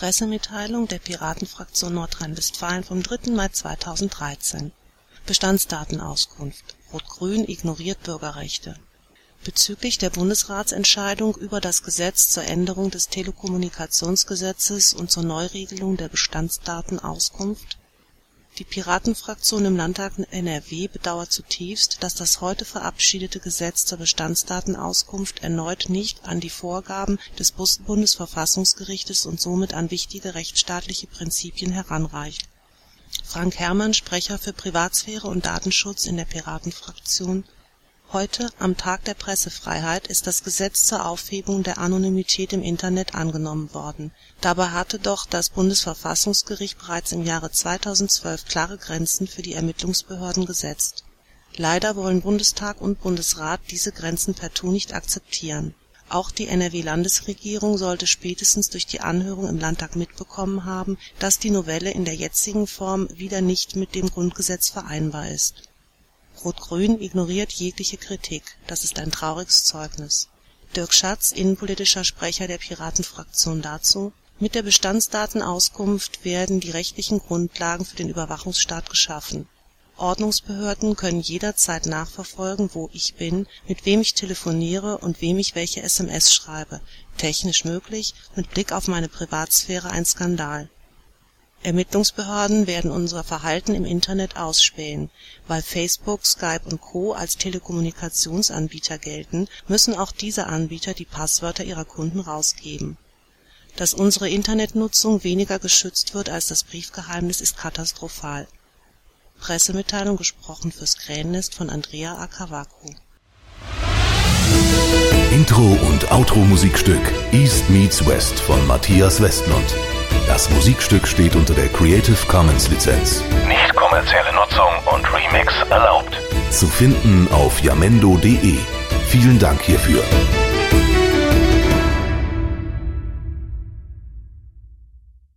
Pressemitteilung der Piratenfraktion Nordrhein-Westfalen vom 3. Mai 2013. Bestandsdatenauskunft. Rot-Grün ignoriert Bürgerrechte. Bezüglich der Bundesratsentscheidung über das Gesetz zur Änderung des Telekommunikationsgesetzes und zur Neuregelung der Bestandsdatenauskunft. Die Piratenfraktion im Landtag NRW bedauert zutiefst, dass das heute verabschiedete Gesetz zur Bestandsdatenauskunft erneut nicht an die Vorgaben des Bundesverfassungsgerichtes und somit an wichtige rechtsstaatliche Prinzipien heranreicht. Frank Herrmann, Sprecher für Privatsphäre und Datenschutz in der Piratenfraktion: Heute, am Tag der Pressefreiheit, ist das Gesetz zur Aufhebung der Anonymität im Internet angenommen worden. Dabei hatte doch das Bundesverfassungsgericht bereits im Jahre 2012 klare Grenzen für die Ermittlungsbehörden gesetzt. Leider wollen Bundestag und Bundesrat diese Grenzen partout nicht akzeptieren. Auch die NRW-Landesregierung sollte spätestens durch die Anhörung im Landtag mitbekommen haben, dass die Novelle in der jetzigen Form wieder nicht mit dem Grundgesetz vereinbar ist. Rot-Grün ignoriert jegliche Kritik. Das ist ein trauriges Zeugnis. Dirk Schatz, innenpolitischer Sprecher der Piratenfraktion, dazu: Mit der Bestandsdatenauskunft werden die rechtlichen Grundlagen für den Überwachungsstaat geschaffen. Ordnungsbehörden können jederzeit nachverfolgen, wo ich bin, mit wem ich telefoniere und wem ich welche SMS schreibe. Technisch möglich, mit Blick auf meine Privatsphäre ein Skandal. Ermittlungsbehörden werden unser Verhalten im Internet ausspähen. Weil Facebook, Skype und Co. als Telekommunikationsanbieter gelten, müssen auch diese Anbieter die Passwörter ihrer Kunden rausgeben. Dass unsere Internetnutzung weniger geschützt wird als das Briefgeheimnis, ist katastrophal. Pressemitteilung, gesprochen fürs Krähennest, von Andrea Akavaku. Intro- und Outro-Musikstück East Meets West von Matthias Westmund. Das Musikstück steht unter der Creative Commons Lizenz. Nicht kommerzielle Nutzung und Remix erlaubt. Zu finden auf jamendo.de. Vielen Dank hierfür.